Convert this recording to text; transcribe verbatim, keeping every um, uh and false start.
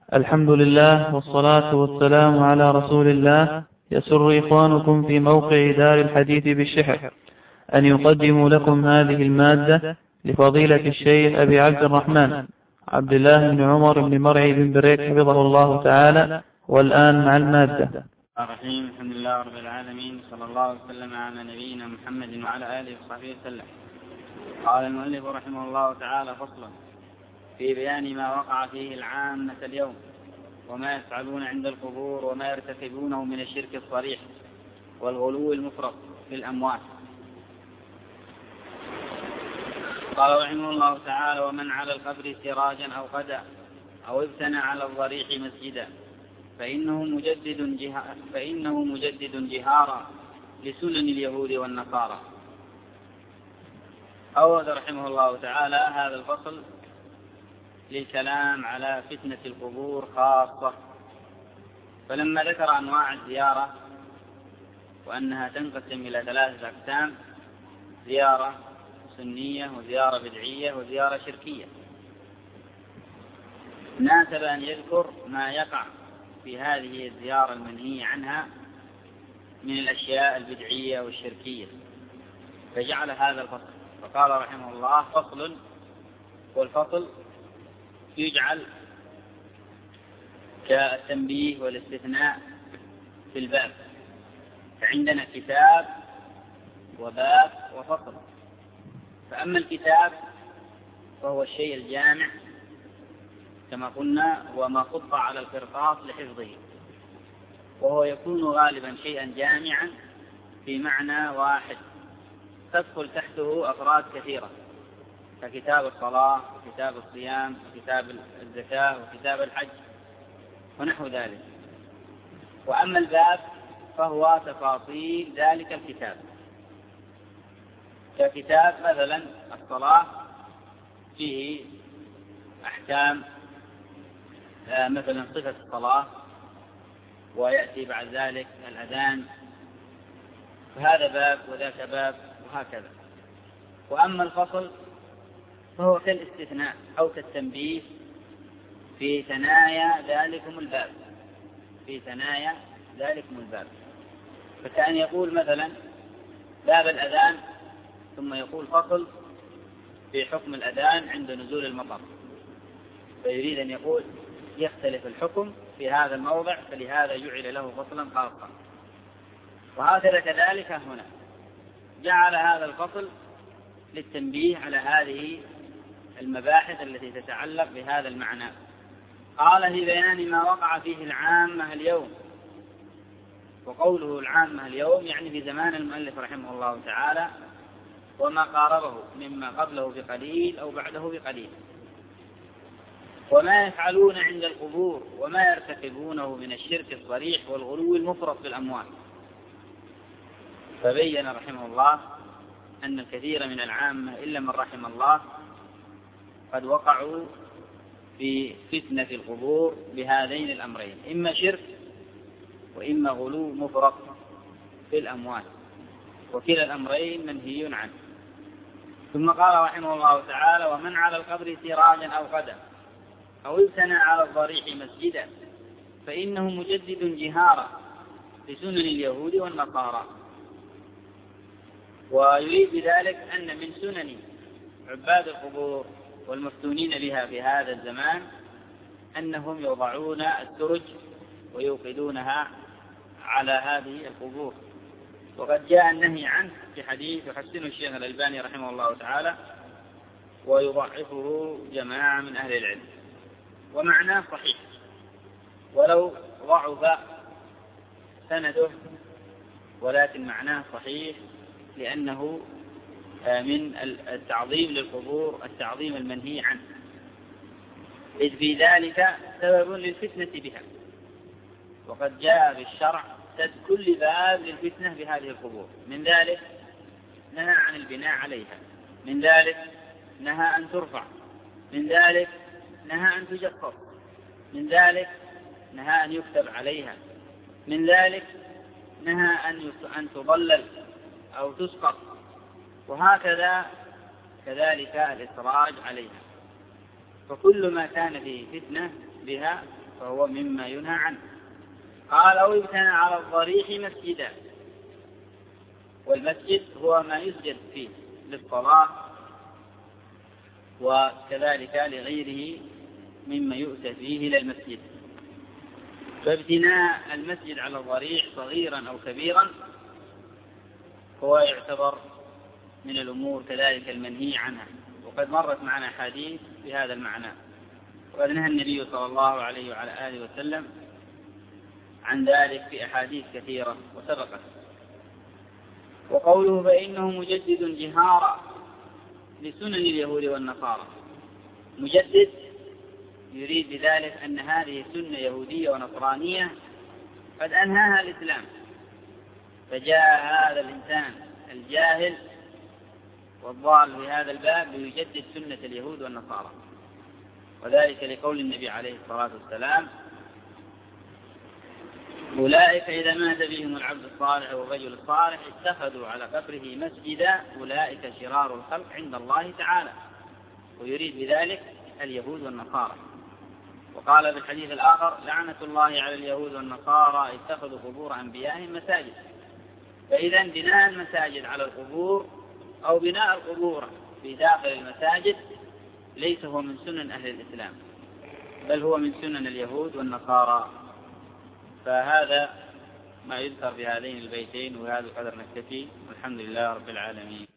الحمد لله والصلاة والسلام على رسول الله. يسر إخوانكم في موقع دار الحديث بالشحر أن يقدموا لكم هذه المادة لفضيلة الشيخ أبي عبد الرحمن عبد الله بن عمر بن مرعي بن بريك حفظه الله تعالى. والآن مع المادة. الرحيم. الحمد لله رب العالمين، صلى الله وسلم على نبينا محمد وعلى آله وصحبه وسلم. قال المؤلف رحمه الله تعالى: فصل في بيان ما وقع فيه العامة اليوم وما يفعلون عند القبور وما يرتكبونه من الشرك الصريح والغلو المفرط في الأموات. قال رحمه الله تعالى: ومن على القبر سراجا أو قدا أو ابتنى على الضريح مسجدا فإنه مجدد, جه... فإنه مجدد جهارا لسنن اليهود والنصارى. أورد رحمه الله تعالى هذا الفصل للكلام على فتنة القبور خاصة، فلما ذكر أنواع الزيارة وأنها تنقسم إلى ثلاثة أقسام: زيارة سنية وزيارة بدعية وزيارة شركية، ناسب أن يذكر ما يقع في هذه الزيارة المنهي عنها من الأشياء البدعية والشركية، فجعل هذا الفصل. فقال رحمه الله: فصل، والفصل يجعل كالتنبيه والاستثناء في الباب، فعندنا كتاب وباب وفصل. فأما الكتاب فهو الشيء الجامع كما قلنا وما خط على القرطاس لحفظه، وهو يكون غالبا شيئا جامعا في معنى واحد تدخل تحته أفراد كثيرة، ككتاب الصلاة وكتاب الصيام وكتاب الزكاة وكتاب الحج ونحو ذلك. وأما الباب فهو تفاصيل ذلك الكتاب، ككتاب مثلا الصلاة فيه أحكام مثلا صفة الصلاة، ويأتي بعد ذلك الأذان، فهذا باب وذاك باب وهكذا. وأما الفصل فهو كالاستثناء أو كالتنبيه في ثنايا ذلكم الباب في ثنايا ذلكم الباب فكأن يقول مثلا باب الأذان ثم يقول فصل في حكم الأذان عند نزول المطر، فيريد أن يقول يختلف الحكم في هذا الموضع، فلهذا جعل له فصلا خاصا. وهكذا كذلك هنا جعل هذا الفصل للتنبيه على هذه المباحث التي تتعلق بهذا المعنى. قال: في بيان ما وقع فيه العامة اليوم. وقوله العامة اليوم يعني في زمان المؤلف رحمه الله تعالى وما قاربه مما قبله بقليل أو بعده بقليل. وما يفعلون عند القبور وما يرتكبونه من الشرك الصريح والغلو المفرط في الأموال. فبين رحمه الله أن الكثير من العامة إلا من رحم الله قد وقعوا في فتنة القبور بهذين الأمرين: إما شرك وإما غلو مفرط في الأموال، وكلا الأمرين منهي عنه. ثم قال رحمه الله تعالى: ومن على القبر سراجا أو قدا أو ابتنى على الضريح مسجدا فإنه مجدد جهارا لسنن اليهود والنصارى. ويريد بذلك أن من سنن عباد القبور والمفتونين بها في هذا الزمان أنهم يضعون السرج ويوقدونها على هذه القبور، وقد جاء النهي عنه في حديث يحسنه الشيخ الألباني رحمه الله تعالى ويضعفه جماعة من أهل العلم، ومعناه صحيح ولو ضعف سنده، ولكن معناه صحيح لأنه من التعظيم للقبور التعظيم المنهي عنه، إذ في ذلك سبب للفتنة بها. وقد جاء بالشرع سد كل باب للفتنة بهذه القبور. من ذلك نهى عن البناء عليها، من ذلك نهى أن ترفع، من ذلك نهى أن تجفر، من ذلك نهى أن يكتب عليها، من ذلك نهى أن تضلل أو تسقط، وهكذا كذلك الإسراج عليها. فكل ما كان فيه فتنة بها فهو مما ينهى عنه. قال أو ابتنى على الضريح مسجدا، والمسجد هو ما يسجد فيه للصلاة وكذلك لغيره مما يؤتى فيه إلى المسجد. فابتناء المسجد على الضريح صغيرا أو كبيرا هو يعتبر من الأمور كذلك المنهي عنها، وقد مرت معنا حديث بهذا المعنى، وقد نهى النبي صلى الله عليه وعلى آله وسلم عن ذلك في أحاديث كثيرة وسبقت. وقوله فإنه مجدد جهارا لسنن اليهود والنصارى، مجدد يريد بذلك أن هذه سنة يهودية ونصرانية قد أنهاها الإسلام، فجاء هذا الإنسان الجاهل والضال في هذا الباب ليجدد سنة اليهود والنصارى، وذلك لقول النبي عليه الصلاة والسلام أولئك إذا مات بهم العبد الصالح والرجل الصالح اتخذوا على قبره مسجدا أولئك شرار الخلق عند الله تعالى، ويريد بذلك اليهود والنصارى. وقال بالحديث الآخر لعنة الله على اليهود والنصارى اتخذوا قبور أنبيائهم مساجد. فإذا بناء المساجد على القبور أو بناء القبور في داخل المساجد ليس هو من سنن أهل الإسلام، بل هو من سنن اليهود والنصارى. فهذا ما يذكر في هذين البيتين، وهذا القدر نكتفي، والحمد لله رب العالمين.